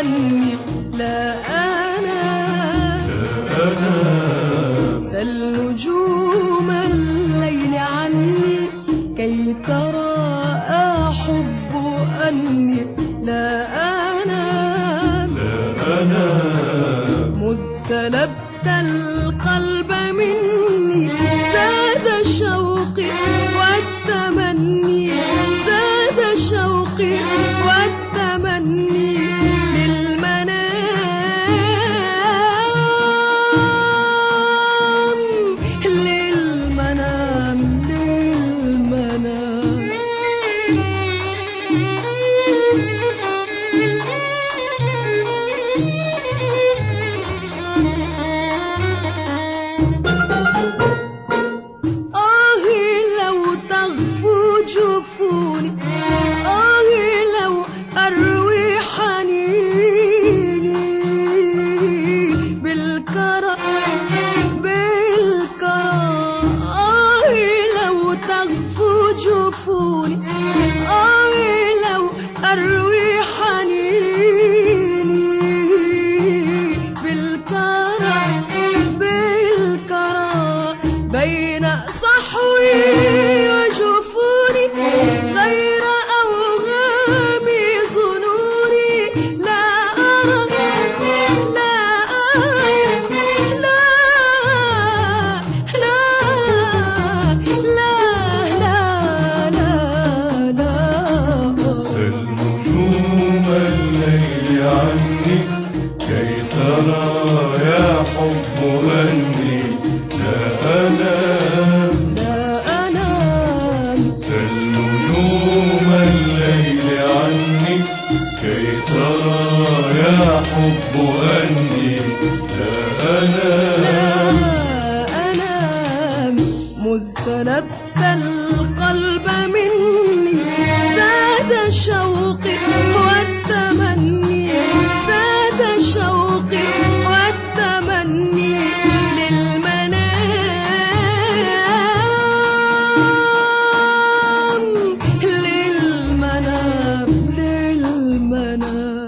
أني لا أنام. سل نجوم الليل عني كي ترى أحب أني لا أنام. مذ سلبت القلب مني زاد شوقي والتمني، زاد شوقي والتمني للمنام، للمنام. جفوني لو أروي حنيني بالكرى لو تغفو جفوني لو أروي حنيني بالكرى بين صحوي وجفوني غير أوهام ظنوني. لا أرى لا أرى لا لا لا لا لا لا. سل نجوم الليل عني كي ترى يا حب أني لا أنام. سل نجوم الليل عني كي ترى يا حب أني لا أنام. مذ سلبت القلب مني زاد شوقي والتمني، زاد شوقي والتمني للمنام، للمنام، للمنام.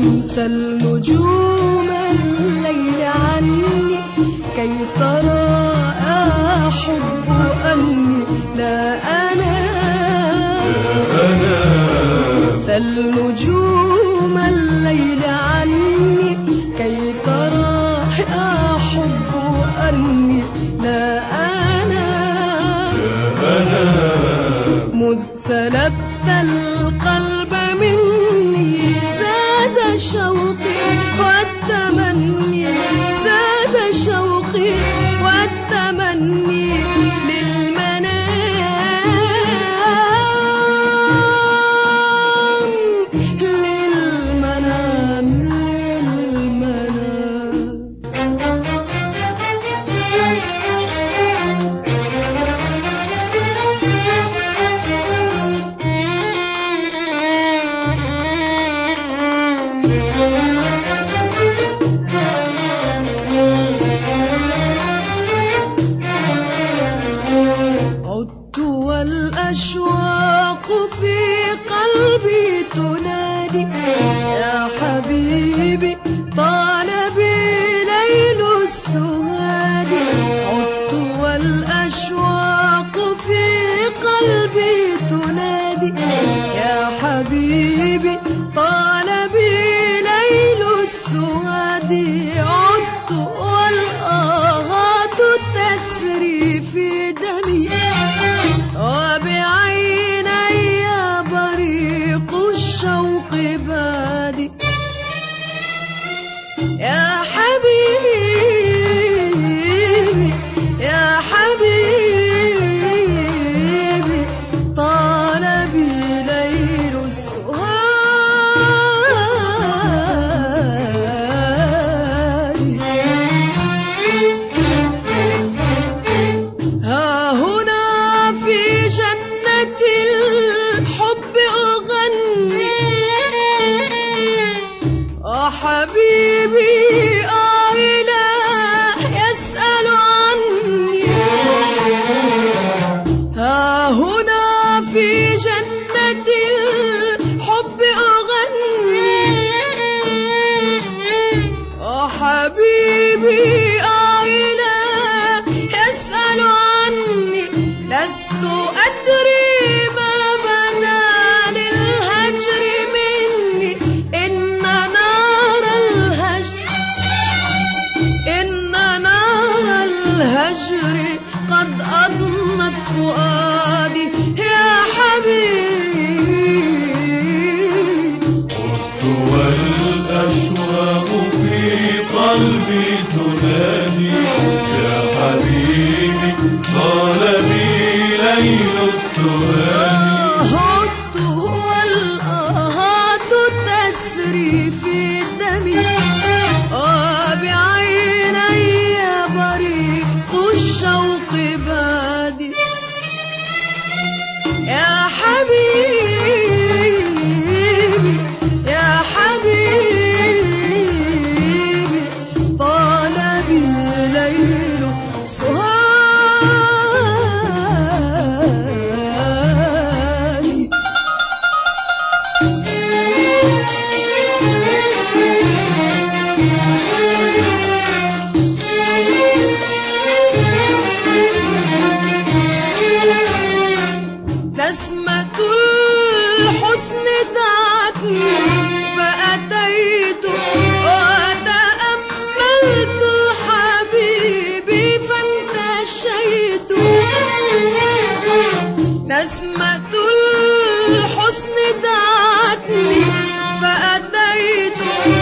سل نجوم الليل عني كي ترى أحب أني لا أنام. سل نجوم الليل عني كي ترى أحب أني لا أنام. مذ سلبت القلب مني زاد شوقي والتمني، زاد شوقي والتمني للمنام، للمنام، والأشواق في قلبي تنادي يا حبيبي طال بي ليل السواد. عدت والأشواق في قلبي تنادي يا حبيبي طال بي ليل السواد. عدت والآهات تسري في دمي وبعيني بريق الشوق بادي. يا حبيبي يا حبيبي طال بي ليل السهاد. ها هنا في جنة الحب أغني حبيبي لا يسأل عني. ها هنا في جنة الحب أغني حبيبي لا يسأل عني. لست أدري ما بدا للهجر مني، إن نار الهجر قد أضنت فؤادي. يا حبيبي والأشواق في قلبي تنادي يا حبيبي طال بي ليل السواد. عدت والآهات تسري في دمي وبعيني بريق الشوق بادي. يا حبيبي يا حبيبي طال بي ليل السهاد. نسمة الحسن دعتني فأتيت وتأملت حبيبي فانتشيت. نسمة الحسن دعتني فأتيت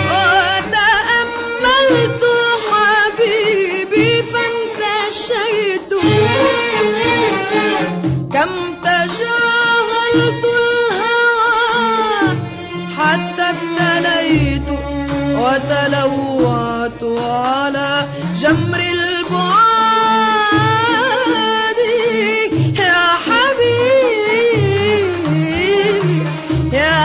وتأملت حبيبي فانتشيت. كم تجاهلت الهوى حتى ابتليت وتلوعت على جمر البعاد. يا حبيبي يا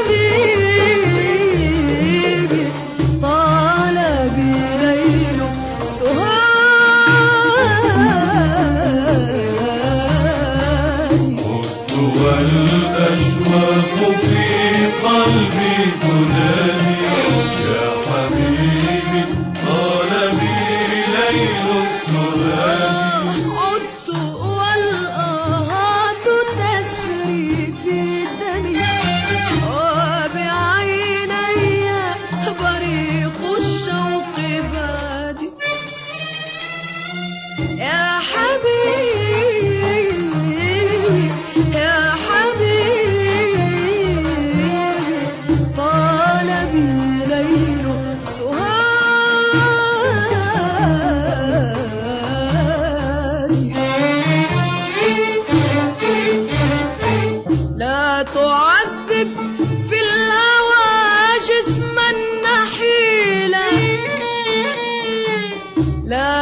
حبيبي طال بي ليل السهاد. والأشواق في قلبي تنادي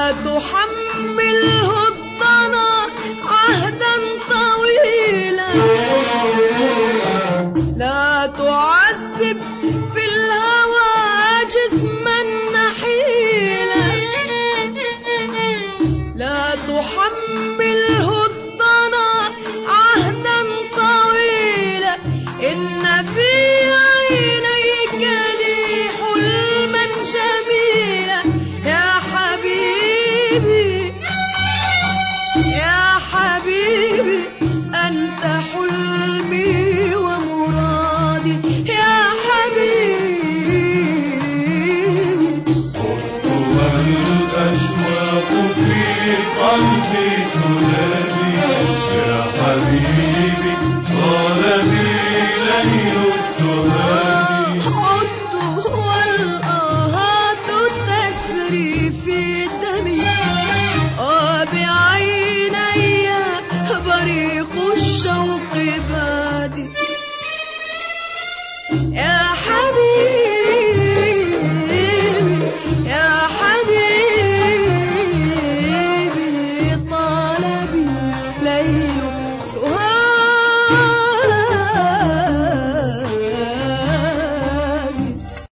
تحمل